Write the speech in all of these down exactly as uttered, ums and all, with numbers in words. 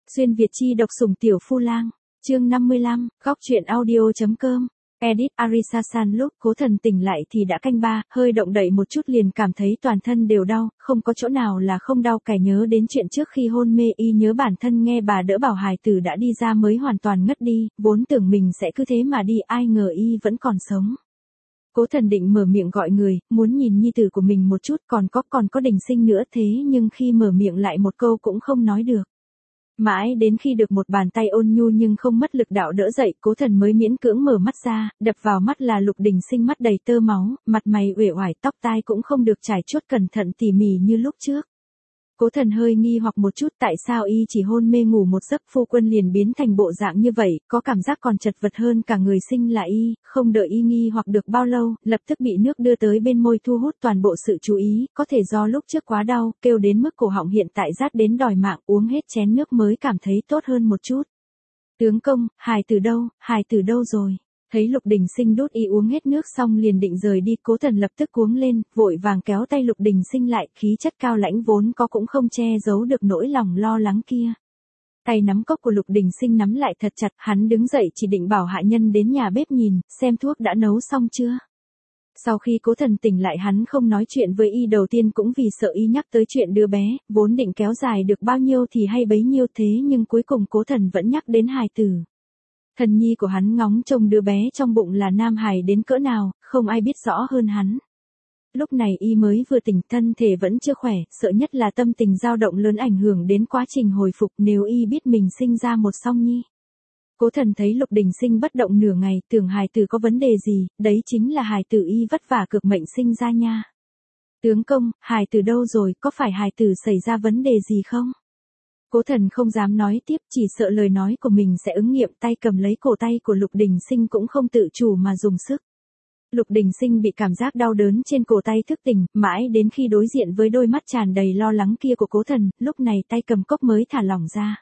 Xuyên Việt chi độc sủng tiểu phu lang, chương năm mươi lăm, góc truyện audio.com, edit Arisa San lúc Cố Thần tỉnh lại thì đã canh ba, hơi động đậy một chút liền cảm thấy toàn thân đều đau, không có chỗ nào là không đau, cải nhớ đến chuyện trước khi hôn mê, y nhớ bản thân nghe bà đỡ bảo hài tử đã đi ra mới hoàn toàn ngất đi, vốn tưởng mình sẽ cứ thế mà đi, ai ngờ y vẫn còn sống. Cố Thần định mở miệng gọi người, muốn nhìn nhi tử của mình một chút, còn có còn có Đình Sinh nữa, thế nhưng khi mở miệng lại một câu cũng không nói được. Mãi đến khi được một bàn tay ôn nhu nhưng không mất lực đạo đỡ dậy, Cố Thần mới miễn cưỡng mở mắt ra, đập vào mắt là Lục Đình Sinh mắt đầy tơ máu, mặt mày uể oải, tóc tai cũng không được trải chuốt cẩn thận tỉ mỉ như lúc trước. Cố Thần hơi nghi hoặc một chút, tại sao y chỉ hôn mê ngủ một giấc phu quân liền biến thành bộ dạng như vậy, có cảm giác còn chật vật hơn cả người sinh là y, không đợi y nghi hoặc được bao lâu, lập tức bị nước đưa tới bên môi thu hút toàn bộ sự chú ý, có thể do lúc trước quá đau, kêu đến mức cổ họng hiện tại rát đến đòi mạng, uống hết chén nước mới cảm thấy tốt hơn một chút. Tướng công, hài tử đâu, hài tử đâu rồi? Thấy Lục Đình Sinh đút y uống hết nước xong liền định rời đi, Cố Thần lập tức cuống lên, vội vàng kéo tay Lục Đình Sinh lại, khí chất cao lãnh vốn có cũng không che giấu được nỗi lòng lo lắng kia. Tay nắm cốc của Lục Đình Sinh nắm lại thật chặt, hắn đứng dậy chỉ định bảo hạ nhân đến nhà bếp nhìn, xem thuốc đã nấu xong chưa. Sau khi Cố Thần tỉnh lại hắn không nói chuyện với y, đầu tiên cũng vì sợ y nhắc tới chuyện đứa bé, vốn định kéo dài được bao nhiêu thì hay bấy nhiêu, thế nhưng cuối cùng Cố Thần vẫn nhắc đến hài tử. Thần nhi của hắn ngóng trông đứa bé trong bụng là nam hài đến cỡ nào, không ai biết rõ hơn hắn. Lúc này y mới vừa tỉnh, thân thể vẫn chưa khỏe, sợ nhất là tâm tình dao động lớn ảnh hưởng đến quá trình hồi phục, nếu y biết mình sinh ra một song nhi. Cố Thần thấy Lục Đình Sinh bất động nửa ngày, tưởng hài tử có vấn đề gì, đấy chính là hài tử y vất vả cực mệnh sinh ra nha. Tướng công, hài tử đâu rồi, có phải hài tử xảy ra vấn đề gì không? Cố Thần không dám nói tiếp, chỉ sợ lời nói của mình sẽ ứng nghiệm, tay cầm lấy cổ tay của Lục Đình Sinh cũng không tự chủ mà dùng sức. Lục Đình Sinh bị cảm giác đau đớn trên cổ tay thức tỉnh, mãi đến khi đối diện với đôi mắt tràn đầy lo lắng kia của Cố Thần, lúc này tay cầm cốc mới thả lỏng ra.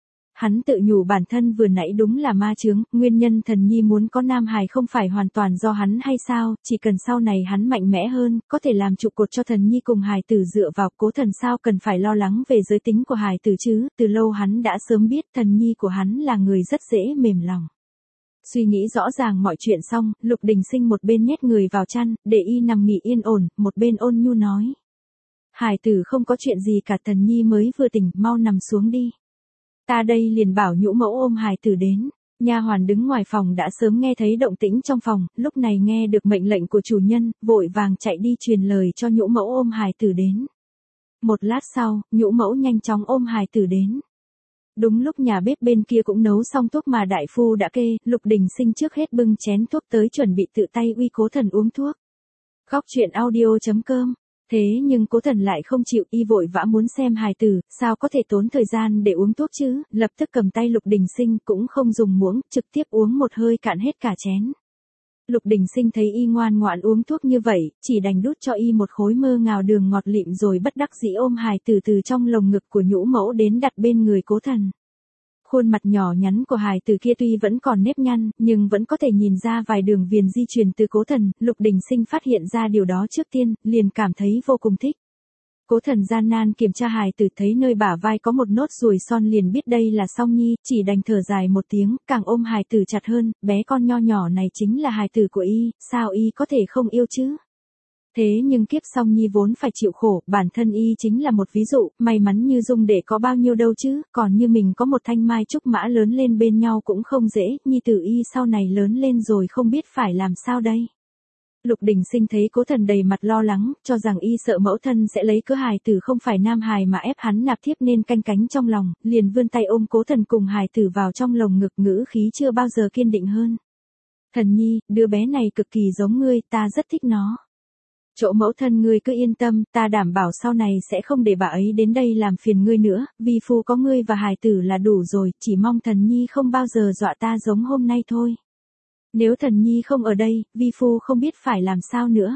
Hắn tự nhủ bản thân vừa nãy đúng là ma chướng, nguyên nhân thần nhi muốn có nam hài không phải hoàn toàn do hắn hay sao, chỉ cần sau này hắn mạnh mẽ hơn, có thể làm trụ cột cho thần nhi cùng hài tử dựa vào. Cố Thần sao cần phải lo lắng về giới tính của hài tử chứ, từ lâu hắn đã sớm biết thần nhi của hắn là người rất dễ mềm lòng. Suy nghĩ rõ ràng mọi chuyện xong, Lục Đình Sinh một bên nhét người vào chăn, để y nằm nghỉ yên ổn, một bên ôn nhu nói. Hài tử không có chuyện gì cả, thần nhi mới vừa tỉnh, mau nằm xuống đi. Ta đây liền bảo nhũ mẫu ôm hài tử đến. Nha hoàn đứng ngoài phòng đã sớm nghe thấy động tĩnh trong phòng, lúc này nghe được mệnh lệnh của chủ nhân, vội vàng chạy đi truyền lời cho nhũ mẫu ôm hài tử đến. Một lát sau, nhũ mẫu nhanh chóng ôm hài tử đến. Đúng lúc nhà bếp bên kia cũng nấu xong thuốc mà đại phu đã kê, Lục Đình Sinh trước hết bưng chén thuốc tới chuẩn bị tự tay uy Cố Thần uống thuốc. Góc truyện audio.com. Thế nhưng Cố Thần lại không chịu, y vội vã muốn xem hài tử, sao có thể tốn thời gian để uống thuốc chứ, lập tức cầm tay Lục Đình Sinh cũng không dùng muỗng, trực tiếp uống một hơi cạn hết cả chén. Lục Đình Sinh thấy y ngoan ngoãn uống thuốc như vậy, chỉ đành đút cho y một khối mơ ngào đường ngọt lịm rồi bất đắc dĩ ôm hài tử từ trong lồng ngực của nhũ mẫu đến đặt bên người Cố Thần. Khuôn mặt nhỏ nhắn của hài tử kia tuy vẫn còn nếp nhăn, nhưng vẫn có thể nhìn ra vài đường viền di truyền từ Cố Thần, Lục Đình Sinh phát hiện ra điều đó trước tiên, liền cảm thấy vô cùng thích. Cố Thần gian nan kiểm tra hài tử, thấy nơi bả vai có một nốt ruồi son liền biết đây là song nhi, chỉ đành thở dài một tiếng, càng ôm hài tử chặt hơn, bé con nho nhỏ này chính là hài tử của y, sao y có thể không yêu chứ? Thế nhưng kiếp song nhi vốn phải chịu khổ, bản thân y chính là một ví dụ, may mắn như Dung để có bao nhiêu đâu chứ, còn như mình có một thanh mai trúc mã lớn lên bên nhau cũng không dễ, nhi tử y sau này lớn lên rồi không biết phải làm sao đây. Lục Đình Sinh thấy Cố Thần đầy mặt lo lắng, cho rằng y sợ mẫu thân sẽ lấy cớ hài tử không phải nam hài mà ép hắn nạp thiếp nên canh cánh trong lòng, liền vươn tay ôm Cố Thần cùng hài tử vào trong lồng ngực, ngữ khí chưa bao giờ kiên định hơn. Thần nhi, đứa bé này cực kỳ giống ngươi, ta rất thích nó. Chỗ mẫu thân ngươi cứ yên tâm, ta đảm bảo sau này sẽ không để bà ấy đến đây làm phiền ngươi nữa, vi phu có ngươi và hài tử là đủ rồi, chỉ mong thần nhi không bao giờ dọa ta giống hôm nay thôi. Nếu thần nhi không ở đây, vi phu không biết phải làm sao nữa.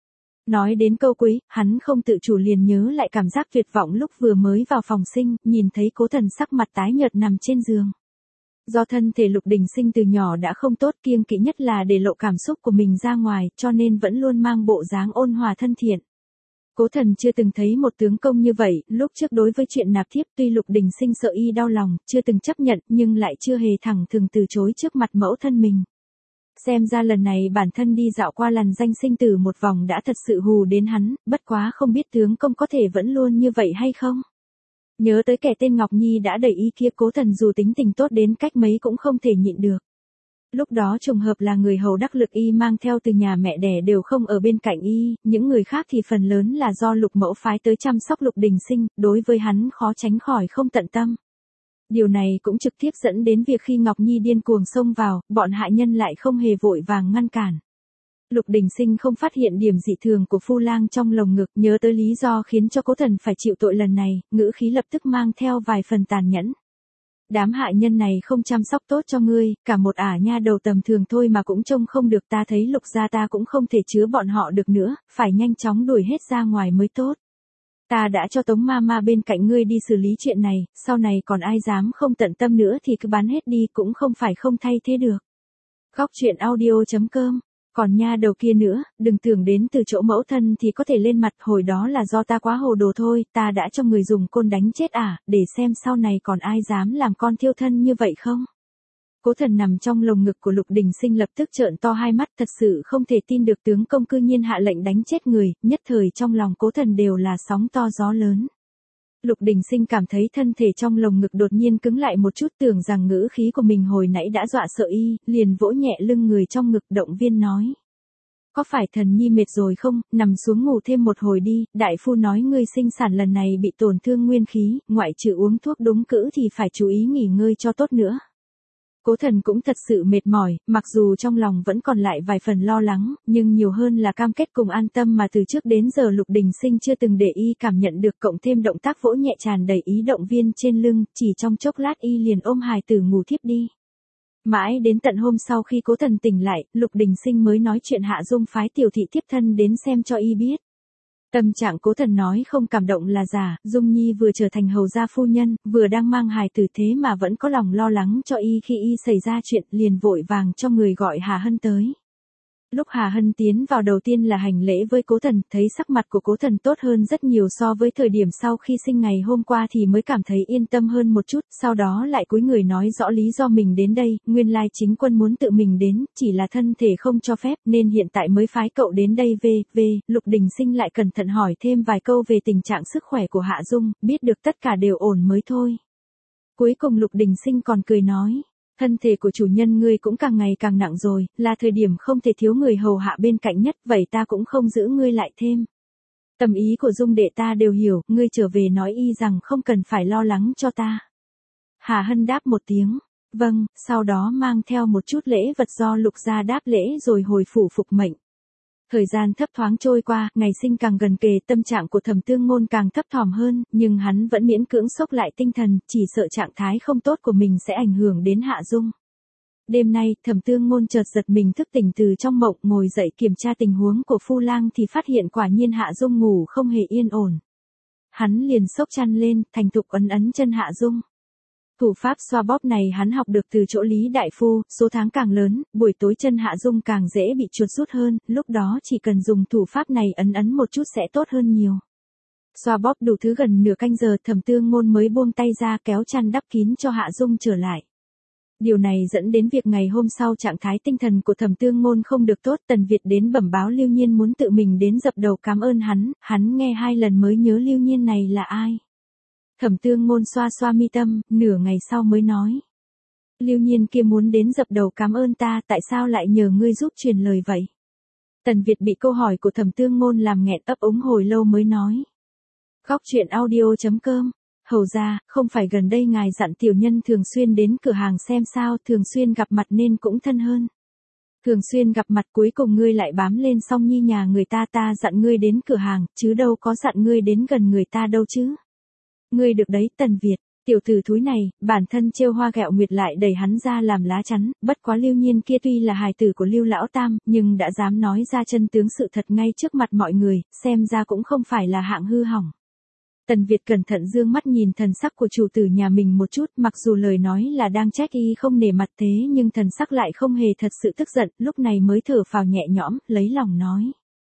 Nói đến câu cuối, hắn không tự chủ liền nhớ lại cảm giác tuyệt vọng lúc vừa mới vào phòng sinh, nhìn thấy Cố Thần sắc mặt tái nhợt nằm trên giường. Do thân thể Lục Đình Sinh từ nhỏ đã không tốt, kiêng kỵ nhất là để lộ cảm xúc của mình ra ngoài, cho nên vẫn luôn mang bộ dáng ôn hòa thân thiện. Cố Thần chưa từng thấy một tướng công như vậy, lúc trước đối với chuyện nạp thiếp tuy Lục Đình Sinh sợ y đau lòng, chưa từng chấp nhận, nhưng lại chưa hề thẳng thừng từ chối trước mặt mẫu thân mình. Xem ra lần này bản thân đi dạo qua làn danh sinh tử một vòng đã thật sự hù đến hắn, bất quá không biết tướng công có thể vẫn luôn như vậy hay không. Nhớ tới kẻ tên Ngọc Nhi đã đẩy y kia, Cố Thần dù tính tình tốt đến cách mấy cũng không thể nhịn được. Lúc đó trùng hợp là người hầu đắc lực y mang theo từ nhà mẹ đẻ đều không ở bên cạnh y, những người khác thì phần lớn là do Lục mẫu phái tới chăm sóc Lục Đình Sinh, đối với hắn khó tránh khỏi không tận tâm. Điều này cũng trực tiếp dẫn đến việc khi Ngọc Nhi điên cuồng xông vào, bọn hạ nhân lại không hề vội vàng ngăn cản. Lục Đình Sinh không phát hiện điểm dị thường của Phu Lang trong lồng ngực, nhớ tới lý do khiến cho Cố Thần phải chịu tội lần này, ngữ khí lập tức mang theo vài phần tàn nhẫn. Đám hạ nhân này không chăm sóc tốt cho ngươi, cả một ả nha đầu tầm thường thôi mà cũng trông không được, ta thấy Lục gia ta cũng không thể chứa bọn họ được nữa, phải nhanh chóng đuổi hết ra ngoài mới tốt. Ta đã cho Tống ma ma bên cạnh ngươi đi xử lý chuyện này, sau này còn ai dám không tận tâm nữa thì cứ bán hết đi, cũng không phải không thay thế được. Góc truyện audio chấm com. Còn nha đầu kia nữa, đừng tưởng đến từ chỗ mẫu thân thì có thể lên mặt, hồi đó là do ta quá hồ đồ thôi, ta đã cho người dùng côn đánh chết ả, để xem sau này còn ai dám làm con thiêu thân như vậy không. Cố Thần nằm trong lồng ngực của Lục Đình Sinh lập tức trợn to hai mắt, thật sự không thể tin được tướng công cư nhiên hạ lệnh đánh chết người, nhất thời trong lòng Cố Thần đều là sóng to gió lớn. Lục Đình Sinh cảm thấy thân thể trong lồng ngực đột nhiên cứng lại một chút, tưởng rằng ngữ khí của mình hồi nãy đã dọa sợ y, liền vỗ nhẹ lưng người trong ngực động viên nói. Có phải thần nhi mệt rồi không, nằm xuống ngủ thêm một hồi đi, đại phu nói ngươi sinh sản lần này bị tổn thương nguyên khí, ngoại trừ uống thuốc đúng cữ thì phải chú ý nghỉ ngơi cho tốt nữa. Cố Thần cũng thật sự mệt mỏi, mặc dù trong lòng vẫn còn lại vài phần lo lắng, nhưng nhiều hơn là cam kết cùng an tâm mà từ trước đến giờ Lục Đình Sinh chưa từng để y cảm nhận được, cộng thêm động tác vỗ nhẹ tràn đầy ý động viên trên lưng, chỉ trong chốc lát y liền ôm hài tử ngủ thiếp đi. Mãi đến tận hôm sau khi Cố Thần tỉnh lại, Lục Đình Sinh mới nói chuyện Hạ Dung phái tiểu thị thiếp thân đến xem cho y biết. Tâm trạng Cố Thần nói không cảm động là giả, Dung Nhi vừa trở thành hầu gia phu nhân, vừa đang mang hài tử thế mà vẫn có lòng lo lắng cho y, khi y xảy ra chuyện liền vội vàng cho người gọi Hà Hân tới. Lúc Hà Hân tiến vào đầu tiên là hành lễ với Cố Thần, thấy sắc mặt của Cố Thần tốt hơn rất nhiều so với thời điểm sau khi sinh ngày hôm qua thì mới cảm thấy yên tâm hơn một chút, sau đó lại cúi người nói rõ lý do mình đến đây, nguyên lai chính quân muốn tự mình đến, chỉ là thân thể không cho phép nên hiện tại mới phái cậu đến đây về, về, Lục Đình Sinh lại cẩn thận hỏi thêm vài câu về tình trạng sức khỏe của Hạ Dung, biết được tất cả đều ổn mới thôi. Cuối cùng Lục Đình Sinh còn cười nói. Thân thể của chủ nhân ngươi cũng càng ngày càng nặng rồi, là thời điểm không thể thiếu người hầu hạ bên cạnh nhất, vậy ta cũng không giữ ngươi lại thêm. Tâm ý của Dung đệ ta đều hiểu, ngươi trở về nói y rằng không cần phải lo lắng cho ta. Hà Hân đáp một tiếng, vâng, sau đó mang theo một chút lễ vật do Lục gia đáp lễ rồi hồi phủ phục mệnh. Thời gian thấp thoáng trôi qua, ngày sinh càng gần kề, tâm trạng của Thẩm Tương Ngôn càng thấp thỏm hơn, nhưng hắn vẫn miễn cưỡng xốc lại tinh thần, chỉ sợ trạng thái không tốt của mình sẽ ảnh hưởng đến Hạ Dung. Đêm nay, Thẩm Tương Ngôn chợt giật mình thức tỉnh từ trong mộng, ngồi dậy kiểm tra tình huống của Phu Lang thì phát hiện quả nhiên Hạ Dung ngủ không hề yên ổn. Hắn liền xốc chăn lên, thành thục ấn ấn chân Hạ Dung. Thủ pháp xoa bóp này hắn học được từ chỗ Lý đại phu, số tháng càng lớn, buổi tối chân Hạ Dung càng dễ bị chuột rút hơn, lúc đó chỉ cần dùng thủ pháp này ấn ấn một chút sẽ tốt hơn nhiều. Xoa bóp đủ thứ gần nửa canh giờ, Thẩm Tương Ngôn mới buông tay ra kéo chăn đắp kín cho Hạ Dung trở lại. Điều này dẫn đến việc ngày hôm sau trạng thái tinh thần của Thẩm Tương Ngôn không được tốt, Tần Việt đến bẩm báo Lưu Nhiên muốn tự mình đến dập đầu cảm ơn hắn, hắn nghe hai lần mới nhớ Lưu Nhiên này là ai. Thẩm Tương Ngôn xoa xoa mi tâm, nửa ngày sau mới nói. Lưu Nhiên kia muốn đến dập đầu cảm ơn ta, tại sao lại nhờ ngươi giúp truyền lời vậy? Tần Việt bị câu hỏi của Thẩm Tương Ngôn làm nghẹn ấp úng hồi lâu mới nói. Góc truyện audio chấm com. Hầu ra, không phải gần đây ngài dặn tiểu nhân thường xuyên đến cửa hàng xem sao, thường xuyên gặp mặt nên cũng thân hơn. Thường xuyên gặp mặt cuối cùng ngươi lại bám lên Song Nhi nhà người ta, ta dặn ngươi đến cửa hàng, chứ đâu có dặn ngươi đến gần người ta đâu chứ. Ngươi được đấy, Tần Việt, tiểu tử thúi này, bản thân trêu hoa ghẹo nguyệt lại đẩy hắn ra làm lá chắn, bất quá Lưu Nhiên kia tuy là hài tử của Lưu lão tam, nhưng đã dám nói ra chân tướng sự thật ngay trước mặt mọi người, xem ra cũng không phải là hạng hư hỏng. Tần Việt cẩn thận dương mắt nhìn thần sắc của chủ tử nhà mình một chút, mặc dù lời nói là đang trách y không nể mặt thế nhưng thần sắc lại không hề thật sự tức giận, lúc này mới thở phào nhẹ nhõm, lấy lòng nói.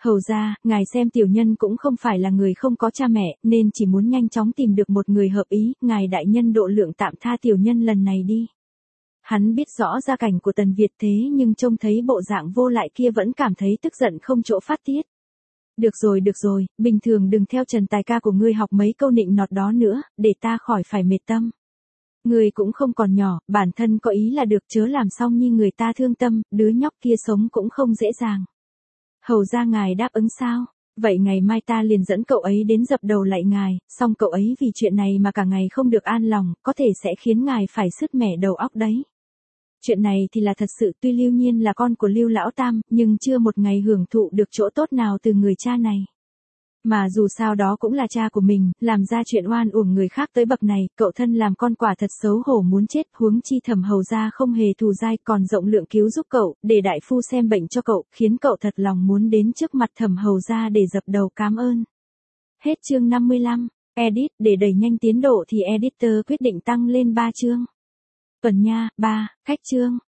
Hầu ra, ngài xem tiểu nhân cũng không phải là người không có cha mẹ, nên chỉ muốn nhanh chóng tìm được một người hợp ý, ngài đại nhân độ lượng tạm tha tiểu nhân lần này đi. Hắn biết rõ gia cảnh của Tần Việt thế nhưng trông thấy bộ dạng vô lại kia vẫn cảm thấy tức giận không chỗ phát tiết. Được rồi được rồi, bình thường đừng theo Trần Tài ca của ngươi học mấy câu nịnh nọt đó nữa, để ta khỏi phải mệt tâm. Ngươi cũng không còn nhỏ, bản thân có ý là được chớ làm xong như người ta thương tâm, đứa nhóc kia sống cũng không dễ dàng. Hầu ra ngài đáp ứng sao? Vậy ngày mai ta liền dẫn cậu ấy đến dập đầu lạy ngài, xong cậu ấy vì chuyện này mà cả ngày không được an lòng, có thể sẽ khiến ngài phải sứt mẻ đầu óc đấy. Chuyện này thì là thật sự, tuy Lưu Nhiên là con của Lưu Lão Tam, nhưng chưa một ngày hưởng thụ được chỗ tốt nào từ người cha này. Mà dù sao đó cũng là cha của mình, làm ra chuyện oan uổng người khác tới bậc này, cậu thân làm con quả thật xấu hổ muốn chết, huống chi Thẩm hầu gia không hề thù dai, còn rộng lượng cứu giúp cậu, để đại phu xem bệnh cho cậu, khiến cậu thật lòng muốn đến trước mặt Thẩm hầu gia để dập đầu cám ơn. Hết chương năm mươi lăm, edit, để đẩy nhanh tiến độ thì editor quyết định tăng lên ba chương. Tuần nha, ba, khách chương.